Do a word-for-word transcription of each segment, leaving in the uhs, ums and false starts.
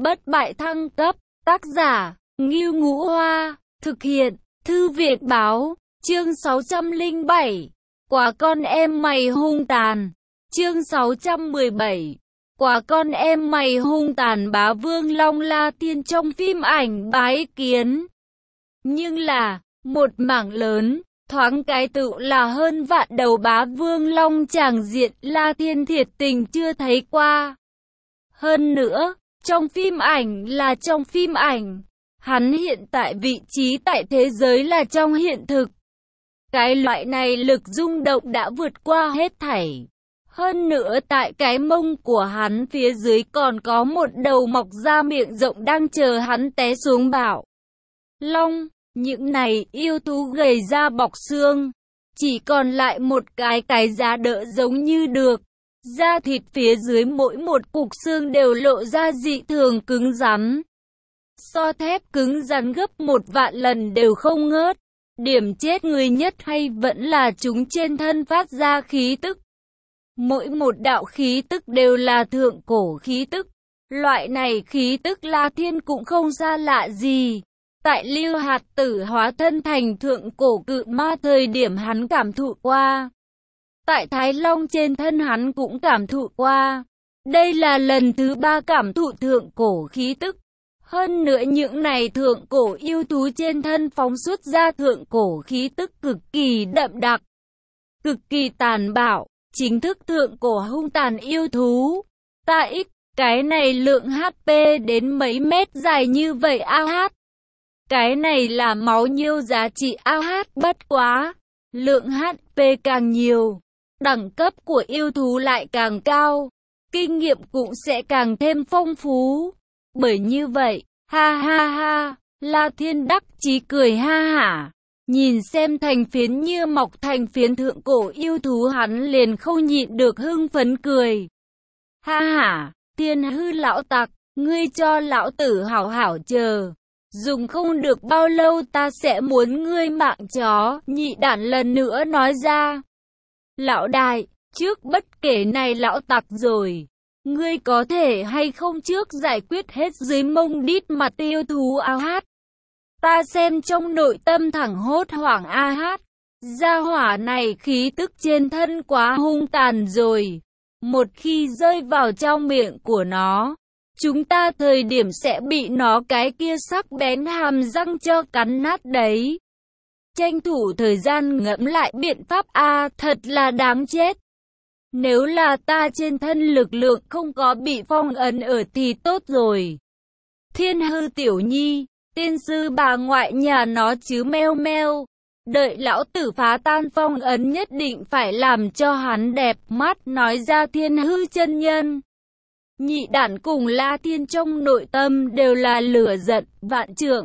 bất bại thăng cấp, tác giả, Ngưu Ngũ Hoa, thực hiện, Thư viện báo, chương sáu trăm lẻ bảy, quả con em mày hung tàn, chương sáu trăm mười bảy, quả con em mày hung tàn. Bá Vương Long La Tiên trong phim ảnh bái kiến. Nhưng là, một mảng lớn, thoáng cái tự là hơn vạn đầu Bá Vương Long tràng diện La Thiên thiệt tình chưa thấy qua. Hơn nữa, trong phim ảnh là trong phim ảnh, hắn hiện tại vị trí tại thế giới là trong hiện thực. Cái loại này lực rung động đã vượt qua hết thảy. Hơn nữa tại cái mông của hắn phía dưới còn có một đầu mọc ra miệng rộng đang chờ hắn té xuống bảo. Long, những này yêu thú gầy da bọc xương, chỉ còn lại một cái cái giá đỡ giống như được. Da thịt phía dưới mỗi một cục xương đều lộ ra dị thường cứng rắn. So thép cứng rắn gấp một vạn lần đều không ngớt. Điểm chết người nhất hay vẫn là chúng trên thân phát ra khí tức. Mỗi một đạo khí tức đều là thượng cổ khí tức. Loại này khí tức La Thiên cũng không xa lạ gì. Tại Lưu Hạt Tử hóa thân thành thượng cổ cự ma thời điểm hắn cảm thụ qua. Tại Thái Long trên thân hắn cũng cảm thụ qua. Đây là lần thứ ba cảm thụ thượng cổ khí tức. Hơn nữa những này thượng cổ yêu thú trên thân phóng xuất ra thượng cổ khí tức cực kỳ đậm đặc, cực kỳ tàn bạo, chính thức thượng cổ hung tàn yêu thú. Ta ích, cái này lượng hát pê đến mấy mét dài như vậy a hát. Cái này là máu nhiêu giá trị a hát, bất quá. Lượng hát pê càng nhiều, đẳng cấp của yêu thú lại càng cao, kinh nghiệm cũng sẽ càng thêm phong phú. Bởi như vậy, ha ha ha, La Thiên đắc chí cười ha hả. Nhìn xem thành phiến như mọc thành phiến thượng cổ yêu thú hắn liền không nhịn được hưng phấn cười. Ha hả, Thiên hư lão tặc, ngươi cho lão tử hảo hảo chờ. Dùng không được bao lâu ta sẽ muốn ngươi mạng chó, nhị đản lần nữa nói ra. Lão đại, trước bất kể này lão tặc rồi. Ngươi có thể hay không trước giải quyết hết dưới mông đít mặt yêu thú a hát. Ta xem trong nội tâm thẳng hốt hoảng a hát. Gia hỏa này khí tức trên thân quá hung tàn rồi. Một khi rơi vào trong miệng của nó, chúng ta thời điểm sẽ bị nó cái kia sắc bén hàm răng cho cắn nát đấy. Tranh thủ thời gian ngẫm lại biện pháp a, thật là đáng chết. Nếu là ta trên thân lực lượng không có bị phong ấn ở thì tốt rồi. Thiên hư tiểu nhi, tiên sư bà ngoại nhà nó chứ meo meo. Đợi lão tử phá tan phong ấn nhất định phải làm cho hắn đẹp mắt, nói ra thiên hư chân nhân. Nhị đản cùng La Thiên trong nội tâm đều là lửa giận vạn trượng.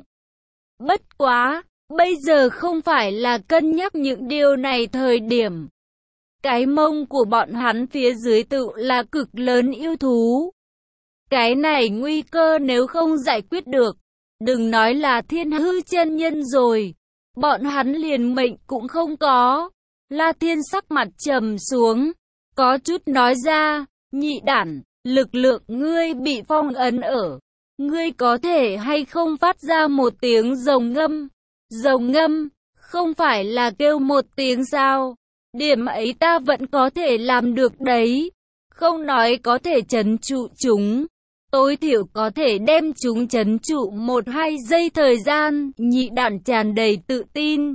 Bất quá, bây giờ không phải là cân nhắc những điều này thời điểm. Cái mông của bọn hắn phía dưới tự là cực lớn yêu thú. Cái này nguy cơ nếu không giải quyết được, đừng nói là thiên hư chân nhân rồi, bọn hắn liền mệnh cũng không có. La Thiên sắc mặt trầm xuống, có chút nói ra, nhị đản, lực lượng ngươi bị phong ấn ở. Ngươi có thể hay không phát ra một tiếng rồng ngâm? Rồng ngâm, không phải là kêu một tiếng sao? Điểm ấy ta vẫn có thể làm được đấy. Không nói có thể trấn trụ chúng, tối thiểu có thể đem chúng trấn trụ một hai giây thời gian. Nhị đản tràn đầy tự tin.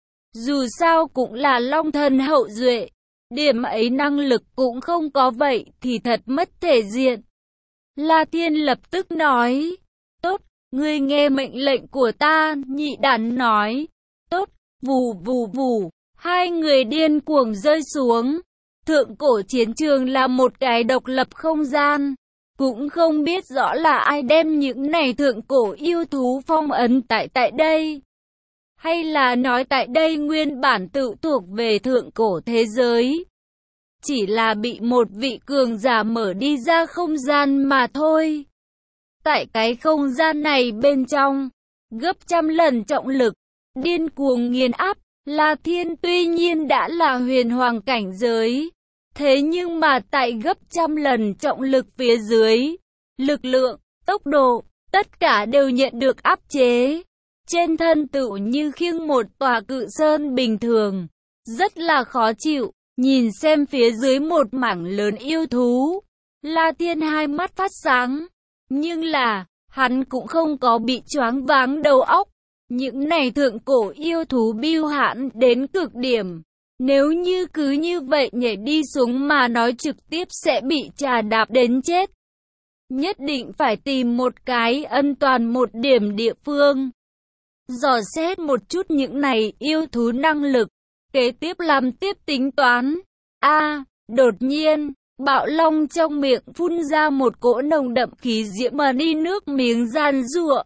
Dù sao cũng là long thần hậu duệ, điểm ấy năng lực cũng không có vậy thì thật mất thể diện. La Thiên lập tức nói, tốt, ngươi nghe mệnh lệnh của ta. Nhị đản nói, tốt, vù vù vù. Hai người điên cuồng rơi xuống. Thượng cổ chiến trường là một cái độc lập không gian. Cũng không biết rõ là ai đem những này thượng cổ yêu thú phong ấn tại tại đây. Hay là nói tại đây nguyên bản tự thuộc về thượng cổ thế giới. Chỉ là bị một vị cường giả mở đi ra không gian mà thôi. Tại cái không gian này bên trong, gấp trăm lần trọng lực, điên cuồng nghiền áp. La Thiên tuy nhiên đã là huyền hoàng cảnh giới, thế nhưng mà tại gấp trăm lần trọng lực phía dưới, lực lượng, tốc độ, tất cả đều nhận được áp chế. Trên thân tựu như khiêng một tòa cự sơn bình thường, rất là khó chịu. Nhìn xem phía dưới một mảng lớn yêu thú, La Thiên hai mắt phát sáng. Nhưng là, hắn cũng không có bị choáng váng đầu óc. Những này thượng cổ yêu thú bưu hãn đến cực điểm. Nếu như cứ như vậy nhảy đi xuống mà nói trực tiếp sẽ bị trà đạp đến chết. Nhất định phải tìm một cái an toàn một điểm địa phương. Dò xét một chút những này yêu thú năng lực. Kế tiếp làm tiếp tính toán. A, à, đột nhiên, Bạo Long trong miệng phun ra một cỗ nồng đậm khí diễm mà đi nước miếng giàn giụa.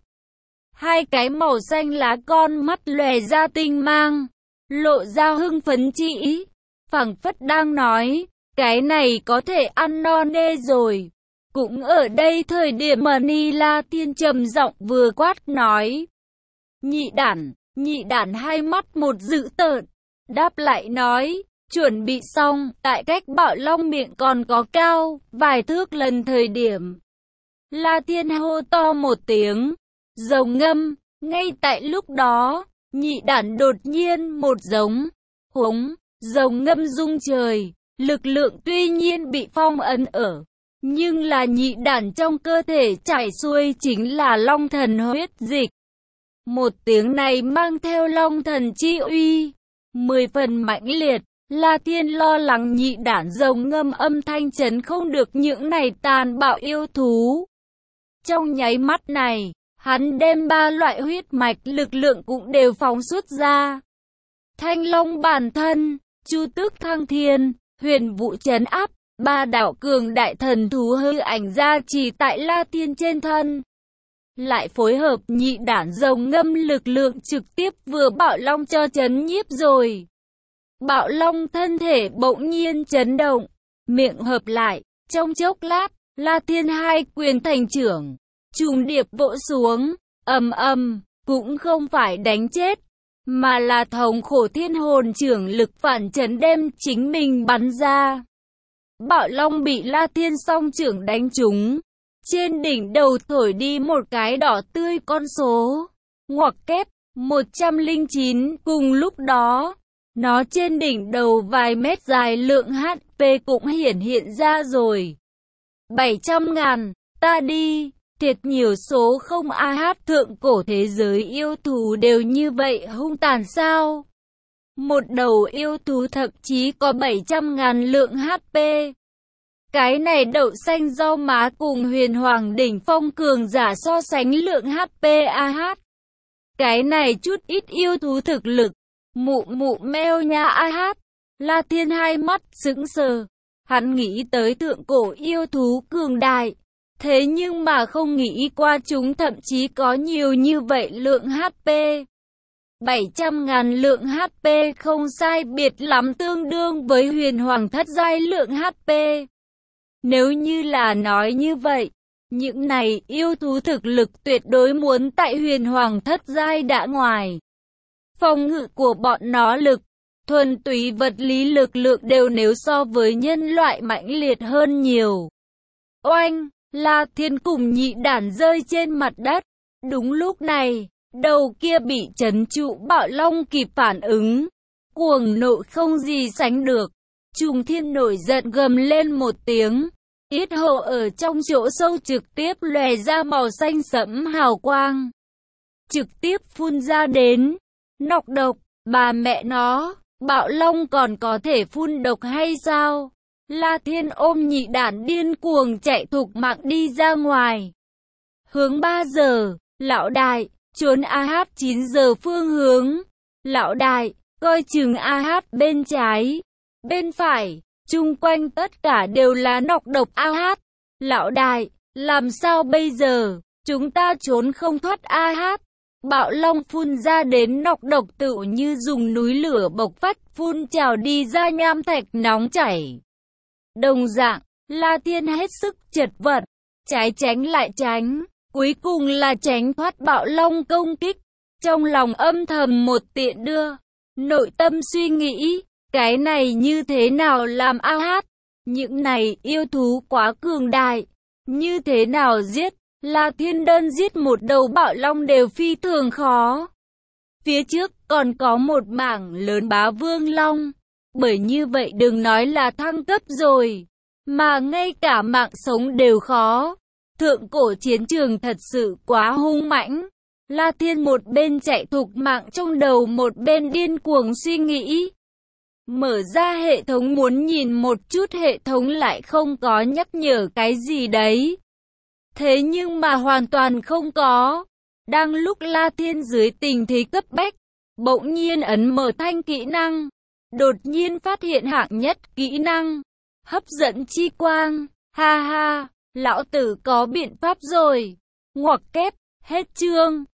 Hai cái màu xanh lá con mắt lòe ra tinh mang, lộ ra hưng phấn chi ý, phảng phất đang nói, cái này có thể ăn no nê rồi. Cũng ở đây thời điểm mà Ni La Tiên trầm giọng vừa quát nói. Nhị đản, nhị đản hai mắt một dữ tợn, đáp lại nói, chuẩn bị xong, tại cách Bạo Long miệng còn có cao, vài thước lần thời điểm. La Tiên hô to một tiếng, rồng ngâm, ngay tại lúc đó, nhị đản đột nhiên một giống, hống, rồng ngâm rung trời, lực lượng tuy nhiên bị phong ấn ở, nhưng là nhị đản trong cơ thể chảy xuôi chính là long thần huyết dịch. Một tiếng này mang theo long thần chi uy, mười phần mãnh liệt. La Thiên lo lắng nhị đản rồng ngâm âm thanh chấn không được những này tàn bạo yêu thú. Trong nháy mắt này, hắn đem ba loại huyết mạch lực lượng cũng đều phóng xuất ra. Thanh long bản thân, chu tước thăng thiên, huyền vũ trấn áp, ba đạo cường đại thần thú hư ảnh ra chỉ tại La Thiên trên thân. Lại phối hợp nhị đản rồng ngâm lực lượng trực tiếp vừa Bạo Long cho chấn nhiếp rồi. Bạo Long thân thể bỗng nhiên chấn động, miệng hợp lại, trong chốc lát, La Thiên hai quyền thành trưởng, trùng điệp vỗ xuống, ầm ầm, cũng không phải đánh chết, mà là thống khổ thiên hồn trưởng lực phản chấn đem chính mình bắn ra. Bạo Long bị La Thiên song trưởng đánh trúng, trên đỉnh đầu thổi đi một cái đỏ tươi con số, ngoặc kép, một trăm lẻ chín, cùng lúc đó. Nó trên đỉnh đầu vài mét dài lượng hát pê cũng hiển hiện ra rồi. bảy trăm ngàn, ta đi, thiệt nhiều số không a hát thượng cổ thế giới yêu thú đều như vậy hung tàn sao? Một đầu yêu thú thậm chí có bảy trăm ngàn lượng hát pê. Cái này đậu xanh rau má cùng huyền hoàng đỉnh phong cường giả so sánh lượng hát pê a hát. Cái này chút ít yêu thú thực lực. Mụ mụ meo nha a hát, La Thiên hai mắt sững sờ, hắn nghĩ tới thượng cổ yêu thú cường đại, thế nhưng mà không nghĩ qua chúng thậm chí có nhiều như vậy lượng hát pê. bảy trăm ngàn lượng hát pê không sai biệt lắm tương đương với huyền hoàng thất giai lượng hát pê. Nếu như là nói như vậy, những này yêu thú thực lực tuyệt đối muốn tại huyền hoàng thất giai đã ngoài. Phòng ngự của bọn nó lực, thuần túy vật lý lực lượng đều nếu so với nhân loại mãnh liệt hơn nhiều. Oanh, La Thiên cùng nhị đản rơi trên mặt đất. Đúng lúc này, đầu kia bị trấn trụ Bạo Long kịp phản ứng. Cuồng nộ không gì sánh được. Trùng Thiên nổi giận gầm lên một tiếng. Yết hầu ở trong chỗ sâu trực tiếp lòe ra màu xanh sẫm hào quang. Trực tiếp phun ra đến. Nọc độc, bà mẹ nó, Bạo Long còn có thể phun độc hay sao? La Thiên ôm nhị đản điên cuồng chạy thục mạng đi ra ngoài. Hướng ba giờ, lão đại, trốn a hát chín giờ phương hướng. Lão đại, coi chừng a hát bên trái, bên phải, chung quanh tất cả đều là nọc độc a hát. Lão đại, làm sao bây giờ, chúng ta trốn không thoát a hát. Bạo Long phun ra đến nọc độc tự như dùng núi lửa bộc phát phun trào đi ra nham thạch nóng chảy. Đồng dạng, La Thiên hết sức chật vật, trái tránh lại tránh, cuối cùng là tránh thoát Bạo Long công kích. Trong lòng âm thầm một tiện đưa, nội tâm suy nghĩ, cái này như thế nào làm a hát? Những này yêu thú quá cường đại, như thế nào giết? La Thiên đơn giết một đầu bạo long đều phi thường khó. Phía trước còn có một mảng lớn bá vương long. Bởi như vậy đừng nói là thăng cấp rồi, mà ngay cả mạng sống đều khó. Thượng cổ chiến trường thật sự quá hung mãnh. La Thiên một bên chạy thục mạng trong đầu một bên điên cuồng suy nghĩ. Mở ra hệ thống muốn nhìn một chút, hệ thống lại không có nhắc nhở cái gì đấy. Thế nhưng mà hoàn toàn không có. Đang lúc La Thiên dưới tình thế cấp bách, bỗng nhiên ấn mở thanh kỹ năng. Đột nhiên phát hiện hạng nhất kỹ năng. Hấp dẫn chi quang. Ha ha, lão tử có biện pháp rồi. Ngoặc kép, hết chương.